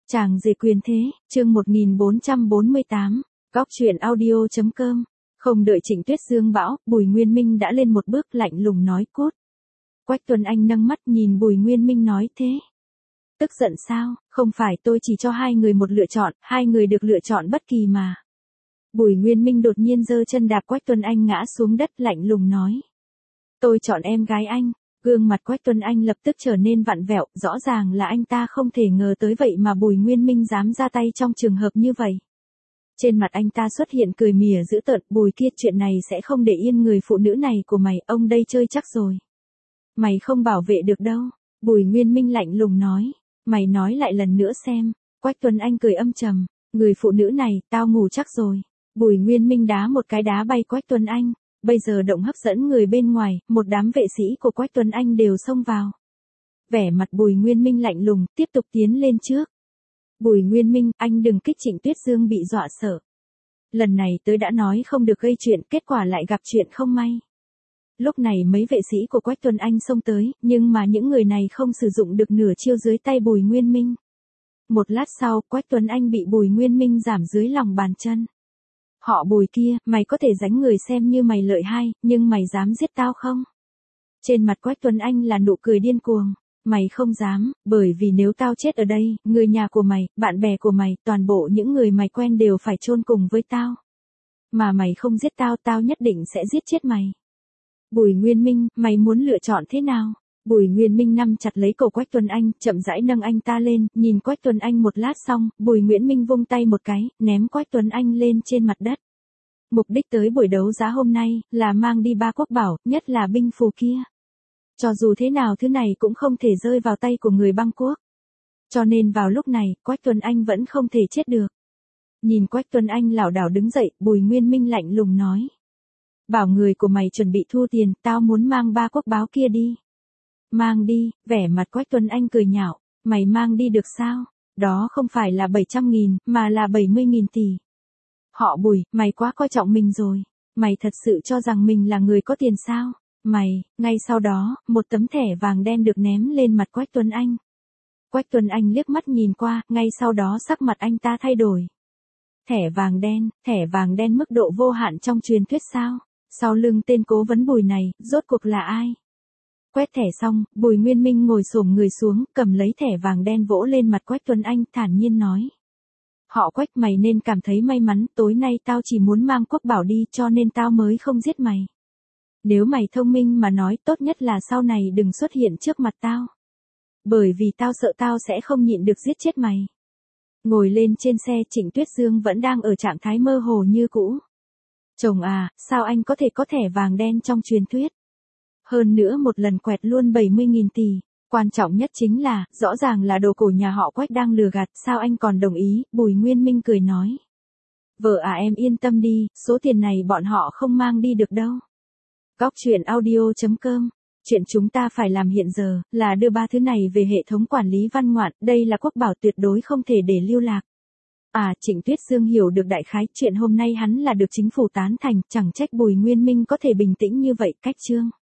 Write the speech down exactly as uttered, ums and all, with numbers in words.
Chàng rể quyền thế, chương một nghìn bốn trăm bốn mươi tám, góc truyện audio chấm com. Không đợi Trịnh Tuyết Dương bão, Bùi Nguyên Minh đã lên một bước lạnh lùng nói cút. Quách Tuấn Anh nâng mắt nhìn Bùi Nguyên Minh nói thế. Tức giận sao, không phải tôi chỉ cho hai người một lựa chọn, hai người được lựa chọn bất kỳ mà. Bùi Nguyên Minh đột nhiên giơ chân đạp Quách Tuấn Anh ngã xuống đất lạnh lùng nói. Tôi chọn em gái anh. Gương mặt Quách Tuấn Anh lập tức trở nên vặn vẹo, rõ ràng là anh ta không thể ngờ tới vậy mà Bùi Nguyên Minh dám ra tay trong trường hợp như vậy. Trên mặt anh ta xuất hiện cười mỉa dữ tợn, Bùi kia chuyện này sẽ không để yên người phụ nữ này của mày, ông đây chơi chắc rồi. Mày không bảo vệ được đâu, Bùi Nguyên Minh lạnh lùng nói, mày nói lại lần nữa xem. Quách Tuấn Anh cười âm trầm, người phụ nữ này, tao ngủ chắc rồi. Bùi Nguyên Minh đá một cái đá bay Quách Tuấn Anh. Bây giờ động hấp dẫn người bên ngoài, một đám vệ sĩ của Quách Tuấn Anh đều xông vào. Vẻ mặt Bùi Nguyên Minh lạnh lùng, tiếp tục tiến lên trước. Bùi Nguyên Minh, anh đừng kích Trịnh Tuyết Dương bị dọa sợ. Lần này tới đã nói không được gây chuyện, kết quả lại gặp chuyện không may. Lúc này mấy vệ sĩ của Quách Tuấn Anh xông tới, nhưng mà những người này không sử dụng được nửa chiêu dưới tay Bùi Nguyên Minh. Một lát sau, Quách Tuấn Anh bị Bùi Nguyên Minh giảm dưới lòng bàn chân. Họ Bùi kia, mày có thể đánh người xem như mày lợi hay, nhưng mày dám giết tao không? Trên mặt Quách Tuấn Anh là nụ cười điên cuồng. Mày không dám, bởi vì nếu tao chết ở đây, người nhà của mày, bạn bè của mày, toàn bộ những người mày quen đều phải chôn cùng với tao. Mà mày không giết tao, tao nhất định sẽ giết chết mày. Bùi Nguyên Minh, mày muốn lựa chọn thế nào? Bùi Nguyên Minh nắm chặt lấy cổ Quách Tuấn Anh, chậm rãi nâng anh ta lên, nhìn Quách Tuấn Anh một lát xong, Bùi Nguyễn Minh vung tay một cái, ném Quách Tuấn Anh lên trên mặt đất. Mục đích tới buổi đấu giá hôm nay, là mang đi ba quốc bảo, nhất là binh phù kia. Cho dù thế nào thứ này cũng không thể rơi vào tay của người băng quốc. Cho nên vào lúc này, Quách Tuấn Anh vẫn không thể chết được. Nhìn Quách Tuấn Anh lảo đảo đứng dậy, Bùi Nguyên Minh lạnh lùng nói. Bảo người của mày chuẩn bị thu tiền, tao muốn mang ba quốc báo kia đi. Mang đi, vẻ mặt Quách Tuấn Anh cười nhạo, mày mang đi được sao? Đó không phải là bảy trăm nghìn, mà là bảy mươi nghìn tỷ. Họ Bùi, mày quá coi trọng mình rồi. Mày thật sự cho rằng mình là người có tiền sao? Mày, ngay sau đó, một tấm thẻ vàng đen được ném lên mặt Quách Tuấn Anh. Quách Tuấn Anh liếc mắt nhìn qua, ngay sau đó sắc mặt anh ta thay đổi. Thẻ vàng đen, thẻ vàng đen mức độ vô hạn trong truyền thuyết sao? Sau lưng tên cố vấn Bùi này, rốt cuộc là ai? Quét thẻ xong, Bùi Nguyên Minh ngồi xổm người xuống, cầm lấy thẻ vàng đen vỗ lên mặt Quách Tuấn Anh, thản nhiên nói. Họ Quách, mày nên cảm thấy may mắn, tối nay tao chỉ muốn mang quốc bảo đi cho nên tao mới không giết mày. Nếu mày thông minh mà nói, tốt nhất là sau này đừng xuất hiện trước mặt tao. Bởi vì tao sợ tao sẽ không nhịn được giết chết mày. Ngồi lên trên xe, Trịnh Tuyết Dương vẫn đang ở trạng thái mơ hồ như cũ. Chồng à, sao anh có thể có thẻ vàng đen trong truyền thuyết? Hơn nữa một lần quẹt luôn bảy mươi nghìn tỷ. Quan trọng nhất chính là, rõ ràng là đồ cổ nhà họ Quách đang lừa gạt, sao anh còn đồng ý? Bùi Nguyên Minh cười nói. Vợ à, em yên tâm đi, số tiền này bọn họ không mang đi được đâu. Góc truyện audio chấm com. Chuyện chúng ta phải làm hiện giờ, là đưa ba thứ này về hệ thống quản lý văn ngoạn, đây là quốc bảo tuyệt đối không thể để lưu lạc. À, Trịnh Tuyết Dương hiểu được đại khái, chuyện hôm nay hắn là được chính phủ tán thành, chẳng trách Bùi Nguyên Minh có thể bình tĩnh như vậy, cách chương.